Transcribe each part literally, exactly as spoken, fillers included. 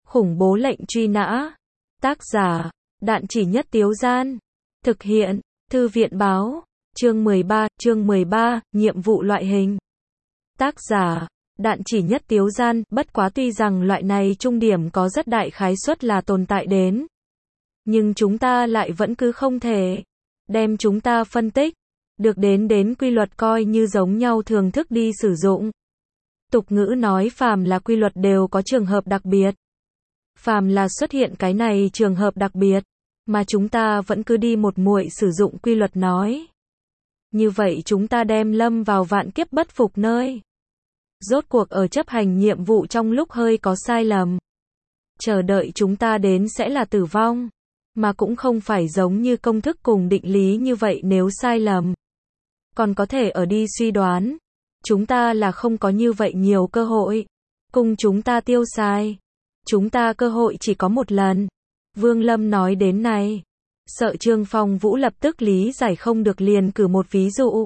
Khủng bố lệnh truy nã. Tác giả, Đạn Chỉ Nhất Tiếu Gian. Thực hiện, Thư viện báo. Chương mười ba, chương mười ba, nhiệm vụ loại hình. Tác giả, Đạn Chỉ Nhất Tiếu Gian. Bất quá tuy rằng loại này trung điểm có rất đại khái suất là tồn tại đến, nhưng chúng ta lại vẫn cứ không thể đem chúng ta phân tích được đến đến quy luật coi như giống nhau thường thức đi sử dụng. Tục ngữ nói phàm là quy luật đều có trường hợp đặc biệt. Phàm là xuất hiện cái này trường hợp đặc biệt, mà chúng ta vẫn cứ đi một muội sử dụng quy luật nói. Như vậy chúng ta đem lâm vào vạn kiếp bất phục nơi. Rốt cuộc ở chấp hành nhiệm vụ trong lúc hơi có sai lầm, chờ đợi chúng ta đến sẽ là tử vong, mà cũng không phải giống như công thức cùng định lý như vậy nếu sai lầm, còn có thể ở đi suy đoán. Chúng ta là không có như vậy nhiều cơ hội cùng chúng ta tiêu xài. Chúng ta cơ hội chỉ có một lần. Vương Lâm nói đến này, sợ Trương Phong Vũ lập tức lý giải không được liền cử một ví dụ.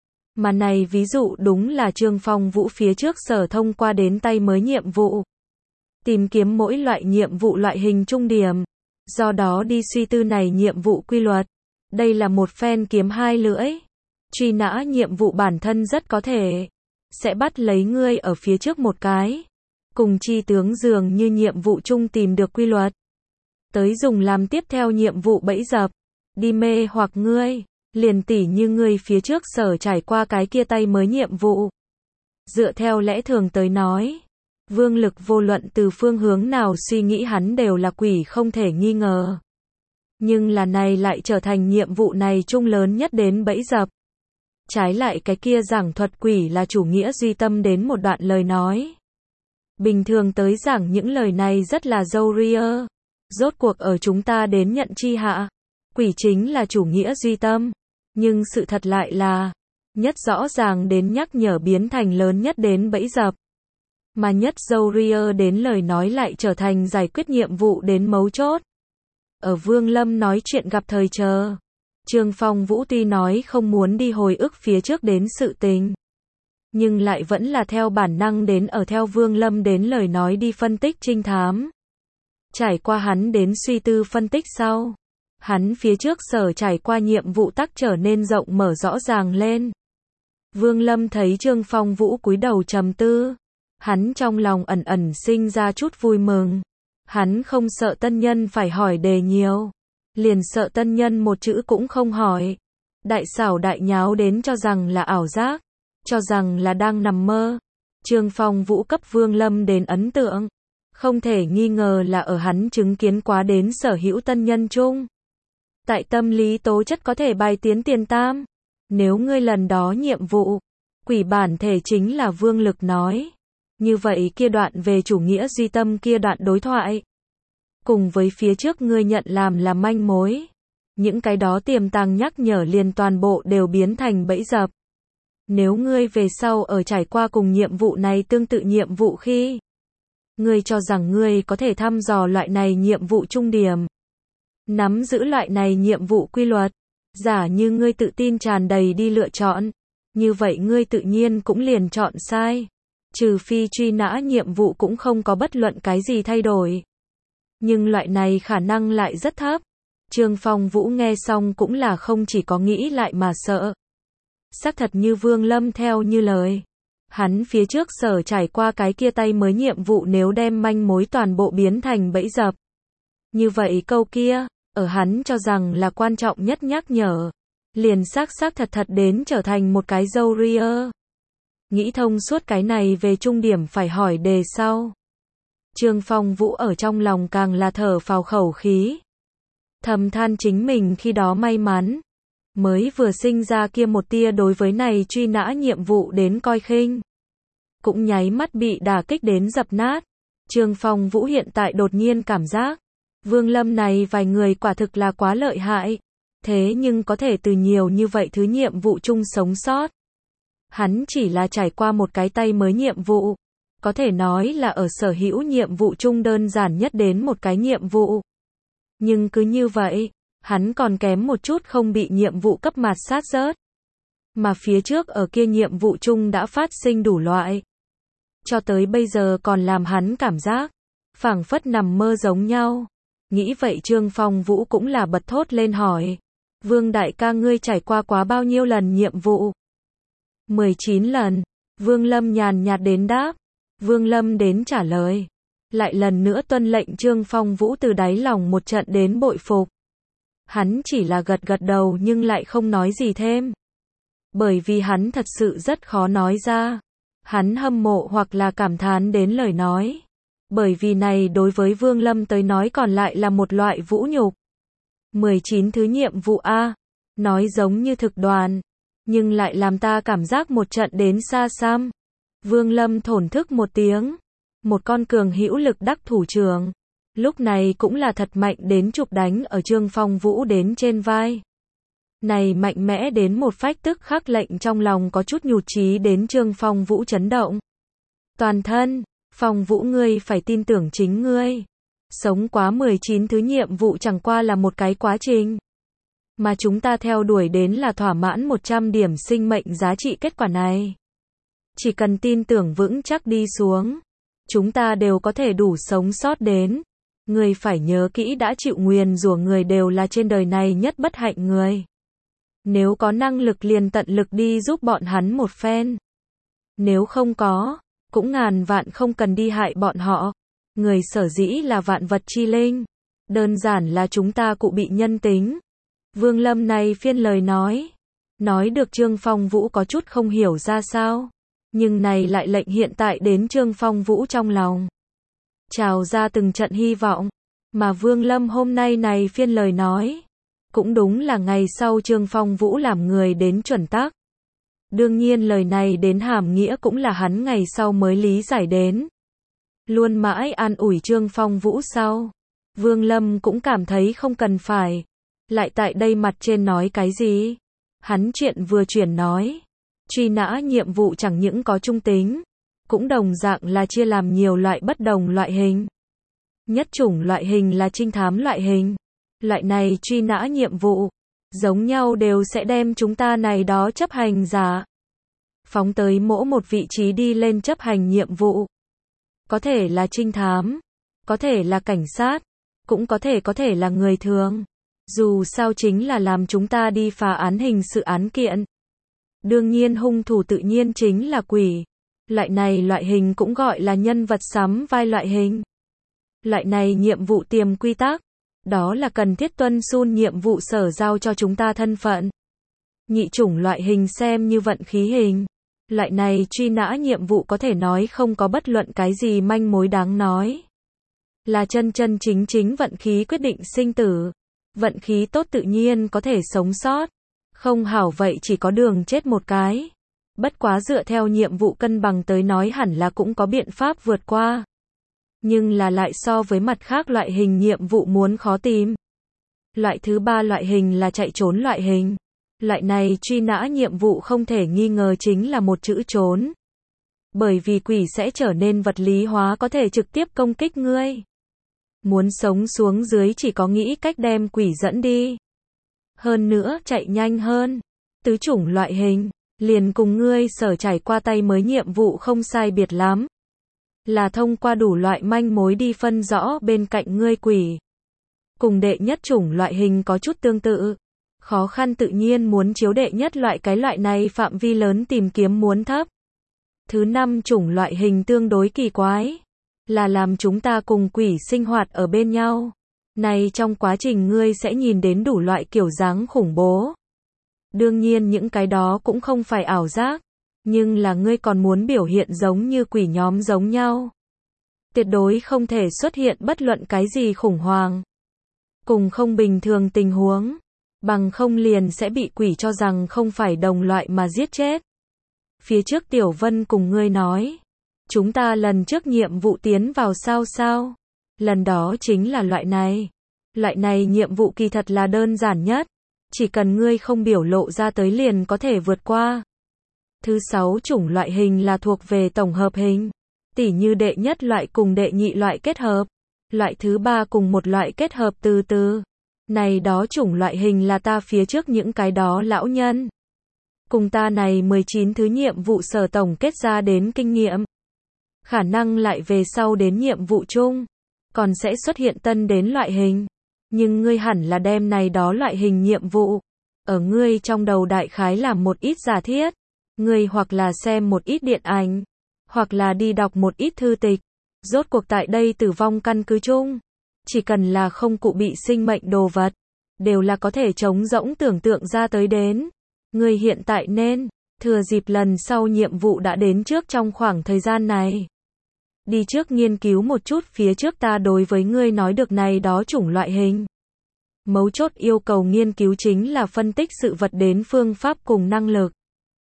Mà này ví dụ đúng là Trương Phong Vũ phía trước sở thông qua đến tay mới nhiệm vụ. Tìm kiếm mỗi loại nhiệm vụ loại hình trung điểm, do đó đi suy tư này nhiệm vụ quy luật. Đây là một phen kiếm hai lưỡi. Truy nã nhiệm vụ bản thân rất có thể sẽ bắt lấy ngươi ở phía trước một cái, cùng chi tướng dường như nhiệm vụ chung tìm được quy luật, tới dùng làm tiếp theo nhiệm vụ bẫy dập, đi mê hoặc ngươi, liền tỉ như ngươi phía trước sở trải qua cái kia tay mới nhiệm vụ. Dựa theo lẽ thường tới nói, Vương Lực vô luận từ phương hướng nào suy nghĩ hắn đều là quỷ không thể nghi ngờ. Nhưng là này lại trở thành nhiệm vụ này chung lớn nhất đến bẫy dập. Trái lại cái kia giảng thuật quỷ là chủ nghĩa duy tâm đến một đoạn lời nói. Bình thường tới giảng những lời này rất là dâu ria. Rốt cuộc ở chúng ta đến nhận chi hạ, quỷ chính là chủ nghĩa duy tâm. Nhưng sự thật lại là, nhất rõ ràng đến nhắc nhở biến thành lớn nhất đến bẫy dập. Mà nhất dâu ria đến lời nói lại trở thành giải quyết nhiệm vụ đến mấu chốt. Ở Vương Lâm nói chuyện gặp thời chờ, Trương Phong Vũ tuy nói không muốn đi hồi ức phía trước đến sự tình, nhưng lại vẫn là theo bản năng đến ở theo Vương Lâm đến lời nói đi phân tích trinh thám. Trải qua hắn đến suy tư phân tích sau, hắn phía trước sở trải qua nhiệm vụ tắc trở nên rộng mở rõ ràng lên. Vương Lâm thấy Trương Phong Vũ cúi đầu trầm tư, hắn trong lòng ẩn ẩn sinh ra chút vui mừng. Hắn không sợ tân nhân phải hỏi đề nhiều, liền sợ tân nhân một chữ cũng không hỏi. Đại xảo đại nháo đến cho rằng là ảo giác, cho rằng là đang nằm mơ. Trương Phong Vũ cấp Vương Lâm đến ấn tượng, không thể nghi ngờ là ở hắn chứng kiến quá đến sở hữu tân nhân chung. Tại tâm lý tố chất có thể bài tiến tiền tam. Nếu ngươi lần đó nhiệm vụ, quỷ bản thể chính là Vương Lực nói. Như vậy kia đoạn về chủ nghĩa duy tâm kia đoạn đối thoại, cùng với phía trước ngươi nhận làm là manh mối, những cái đó tiềm tàng nhắc nhở liền toàn bộ đều biến thành bẫy dập. Nếu ngươi về sau ở trải qua cùng nhiệm vụ này tương tự nhiệm vụ khi, ngươi cho rằng ngươi có thể thăm dò loại này nhiệm vụ trung điểm, nắm giữ loại này nhiệm vụ quy luật, giả như ngươi tự tin tràn đầy đi lựa chọn, như vậy ngươi tự nhiên cũng liền chọn sai. Trừ phi truy nã nhiệm vụ cũng không có bất luận cái gì thay đổi. Nhưng loại này khả năng lại rất thấp. Trương Phong Vũ nghe xong cũng là không chỉ có nghĩ lại mà sợ. Xác thật như Vương Lâm theo như lời. Hắn phía trước sở trải qua cái kia tay mới nhiệm vụ nếu đem manh mối toàn bộ biến thành bẫy dập. Như vậy câu kia, ở hắn cho rằng là quan trọng nhất nhắc nhở. Liền xác xác thật thật đến trở thành một cái dâu ria. Nghĩ thông suốt cái này về trung điểm phải hỏi đề sau. Trương Phong Vũ ở trong lòng càng là thở phào khẩu khí. Thầm than chính mình khi đó may mắn. Mới vừa sinh ra kia một tia đối với này truy nã nhiệm vụ đến coi khinh. Cũng nháy mắt bị đả kích đến dập nát. Trương Phong Vũ hiện tại đột nhiên cảm giác. Vương Lâm này vài người quả thực là quá lợi hại. Thế nhưng có thể từ nhiều như vậy thứ nhiệm vụ chung sống sót. Hắn chỉ là trải qua một cái tay mới nhiệm vụ, có thể nói là ở sở hữu nhiệm vụ chung đơn giản nhất đến một cái nhiệm vụ. Nhưng cứ như vậy, hắn còn kém một chút không bị nhiệm vụ cấp mạt sát rớt. Mà phía trước ở kia nhiệm vụ chung đã phát sinh đủ loại. Cho tới bây giờ còn làm hắn cảm giác, phảng phất nằm mơ giống nhau. Nghĩ vậy Trương Phong Vũ cũng là bật thốt lên hỏi. Vương đại ca ngươi trải qua quá bao nhiêu lần nhiệm vụ? mười chín lần. Vương Lâm nhàn nhạt đến đáp. Vương Lâm đến trả lời. Lại lần nữa tuân lệnh Trương Phong Vũ từ đáy lòng một trận đến bội phục. Hắn chỉ là gật gật đầu nhưng lại không nói gì thêm. Bởi vì hắn thật sự rất khó nói ra. Hắn hâm mộ hoặc là cảm thán đến lời nói. Bởi vì này đối với Vương Lâm tới nói còn lại là một loại vũ nhục. mười chín thứ nhiệm vụ A. Nói giống như thực đoàn. Nhưng lại làm ta cảm giác một trận đến xa xăm. Vương Lâm thổn thức một tiếng. Một con cường hữu lực đắc thủ trưởng. Lúc này cũng là thật mạnh đến chụp đánh ở Trương Phong Vũ đến trên vai. Này mạnh mẽ đến một phách tức khắc lệnh trong lòng có chút nhụt chí đến Trương Phong Vũ chấn động. Toàn thân, Phong Vũ ngươi phải tin tưởng chính ngươi. Sống quá mười chín thứ nhiệm vụ chẳng qua là một cái quá trình. Mà chúng ta theo đuổi đến là thỏa mãn một trăm điểm sinh mệnh giá trị kết quả này. Chỉ cần tin tưởng vững chắc đi xuống. Chúng ta đều có thể đủ sống sót đến. Người phải nhớ kỹ đã chịu nguyền rủa người đều là trên đời này nhất bất hạnh người. Nếu có năng lực liền tận lực đi giúp bọn hắn một phen. Nếu không có, cũng ngàn vạn không cần đi hại bọn họ. Người sở dĩ là vạn vật chi linh. Đơn giản là chúng ta cụ bị nhân tính. Vương Lâm này phiên lời nói. Nói được Trương Phong Vũ có chút không hiểu ra sao. Nhưng này lại lệnh hiện tại đến Trương Phong Vũ trong lòng. Trào ra từng trận hy vọng. Mà Vương Lâm hôm nay này phiên lời nói. Cũng đúng là ngày sau Trương Phong Vũ làm người đến chuẩn tắc. Đương nhiên lời này đến hàm nghĩa cũng là hắn ngày sau mới lý giải đến. Luôn mãi an ủi Trương Phong Vũ sau. Vương Lâm cũng cảm thấy không cần phải. Lại tại đây mặt trên nói cái gì? Hắn chuyện vừa chuyển nói. Truy nã nhiệm vụ chẳng những có trung tính. Cũng đồng dạng là chia làm nhiều loại bất đồng loại hình. Nhất chủng loại hình là trinh thám loại hình. Loại này truy nã nhiệm vụ. Giống nhau đều sẽ đem chúng ta này đó chấp hành giả. Phóng tới mỗi một vị trí đi lên chấp hành nhiệm vụ. Có thể là trinh thám. Có thể là cảnh sát. Cũng có thể có thể là người thường. Dù sao chính là làm chúng ta đi phá án hình sự án kiện. Đương nhiên hung thủ tự nhiên chính là quỷ. Loại này loại hình cũng gọi là nhân vật sắm vai loại hình. Loại này nhiệm vụ tiềm quy tắc. Đó là cần thiết tuân xun nhiệm vụ sở giao cho chúng ta thân phận. Nhị chủng loại hình xem như vận khí hình. Loại này truy nã nhiệm vụ có thể nói không có bất luận cái gì manh mối đáng nói. Là chân chân chính chính vận khí quyết định sinh tử. Vận khí tốt tự nhiên có thể sống sót. Không hảo vậy chỉ có đường chết một cái. Bất quá dựa theo nhiệm vụ cân bằng tới nói hẳn là cũng có biện pháp vượt qua. Nhưng là lại so với mặt khác loại hình nhiệm vụ muốn khó tìm. Loại thứ ba loại hình là chạy trốn loại hình. Loại này truy nã nhiệm vụ không thể nghi ngờ chính là một chữ trốn. Bởi vì quỷ sẽ trở nên vật lý hóa có thể trực tiếp công kích ngươi. Muốn sống xuống dưới chỉ có nghĩ cách đem quỷ dẫn đi. Hơn nữa chạy nhanh hơn. Tứ chủng loại hình. Liền cùng ngươi sở trải qua tay mới nhiệm vụ không sai biệt lắm. Là thông qua đủ loại manh mối đi phân rõ bên cạnh ngươi quỷ. Cùng đệ nhất chủng loại hình có chút tương tự. Khó khăn tự nhiên muốn chiếu đệ nhất loại cái loại này phạm vi lớn tìm kiếm muốn thấp. Thứ năm chủng loại hình tương đối kỳ quái. Là làm chúng ta cùng quỷ sinh hoạt ở bên nhau. Này trong quá trình ngươi sẽ nhìn đến đủ loại kiểu dáng khủng bố. Đương nhiên những cái đó cũng không phải ảo giác. Nhưng là ngươi còn muốn biểu hiện giống như quỷ nhóm giống nhau. Tuyệt đối không thể xuất hiện bất luận cái gì khủng hoảng. Cùng không bình thường tình huống. Bằng không liền sẽ bị quỷ cho rằng không phải đồng loại mà giết chết. Phía trước Tiểu Vân cùng ngươi nói. Chúng ta lần trước nhiệm vụ tiến vào sao sao. Lần đó chính là loại này. Loại này nhiệm vụ kỳ thật là đơn giản nhất. Chỉ cần ngươi không biểu lộ ra tới liền có thể vượt qua. Thứ sáu chủng loại hình là thuộc về tổng hợp hình. Tỉ như đệ nhất loại cùng đệ nhị loại kết hợp. Loại thứ ba cùng một loại kết hợp từ từ. Này đó chủng loại hình là ta phía trước những cái đó lão nhân. Cùng ta này mười chín thứ nhiệm vụ sở tổng kết ra đến kinh nghiệm. Khả năng lại về sau đến nhiệm vụ chung. còn sẽ xuất hiện tân đến loại hình. Nhưng ngươi hẳn là đem này đó loại hình nhiệm vụ. Ở ngươi trong đầu đại khái làm một ít giả thiết. Ngươi hoặc là xem một ít điện ảnh, hoặc là đi đọc một ít thư tịch. Rốt cuộc tại đây tử vong căn cứ chung. Chỉ cần là không cụ bị sinh mệnh đồ vật, đều là có thể trống rỗng tưởng tượng ra tới đến. Ngươi hiện tại nên, thừa dịp lần sau nhiệm vụ đã đến trước trong khoảng thời gian này. Đi trước nghiên cứu một chút phía trước ta đối với ngươi nói được này đó chủng loại hình. Mấu chốt yêu cầu nghiên cứu chính là phân tích sự vật đến phương pháp cùng năng lực.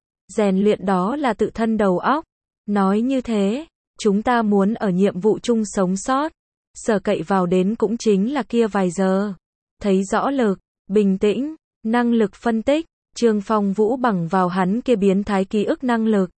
Rèn luyện đó là tự thân đầu óc. Nói như thế, chúng ta muốn ở nhiệm vụ chung sống sót. Sở cậy vào đến cũng chính là kia vài giờ. Thấy rõ lực, bình tĩnh, năng lực phân tích. Trương Phong Vũ bằng vào hắn kia biến thái ký ức năng lực.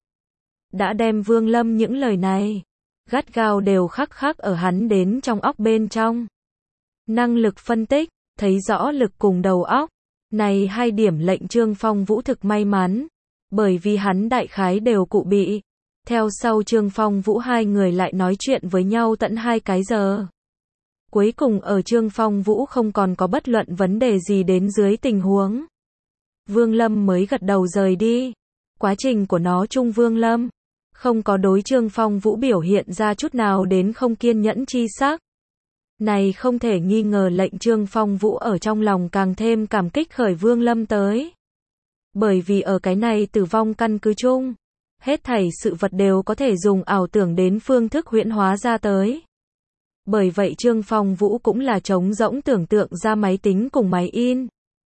Đã đem Vương Lâm những lời này, gắt gao đều khắc khắc ở hắn đến trong óc bên trong. Năng lực phân tích, thấy rõ lực cùng đầu óc. Này hai điểm lệnh Trương Phong Vũ thực may mắn. Bởi vì hắn đại khái đều cụ bị. Theo sau Trương Phong Vũ hai người lại nói chuyện với nhau tận hai cái giờ. Cuối cùng ở Trương Phong Vũ không còn có bất luận vấn đề gì đến dưới tình huống. Vương Lâm mới gật đầu rời đi. Quá trình của nó chung Vương Lâm không có đối Trương Phong Vũ biểu hiện ra chút nào đến không kiên nhẫn chi sắc. Này không thể nghi ngờ lệnh Trương Phong Vũ ở trong lòng càng thêm cảm kích khởi Vương Lâm tới. Bởi vì ở cái này tử vong căn cứ chung, hết thảy sự vật đều có thể dùng ảo tưởng đến phương thức huyễn hóa ra tới. Bởi vậy Trương Phong Vũ cũng là trống rỗng tưởng tượng ra máy tính cùng máy in.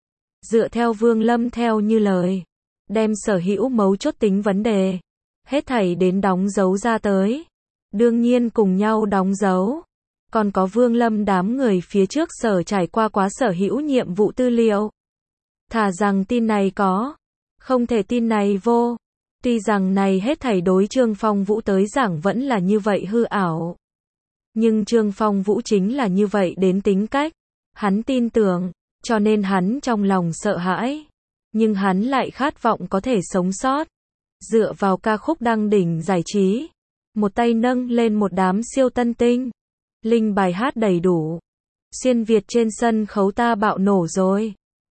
Dựa theo Vương Lâm theo như lời, đem sở hữu mấu chốt tính vấn đề, hết thảy đến đóng dấu ra tới. Đương nhiên cùng nhau đóng dấu. Còn có Vương Lâm đám người phía trước sở trải qua quá sở hữu nhiệm vụ tư liệu. Thà rằng tin này có, không thể tin này vô. Tuy rằng này hết thảy đối Trương Phong Vũ tới giảng vẫn là như vậy hư ảo. Nhưng Trương Phong Vũ chính là như vậy đến tính cách. Hắn tin tưởng, cho nên hắn trong lòng sợ hãi. Nhưng hắn lại khát vọng có thể sống sót. Dựa vào ca khúc đăng đỉnh giải trí. Một tay nâng lên một đám siêu tân tinh. Linh bài hát đầy đủ. Xuyên Việt trên sân khấu ta bạo nổ rồi.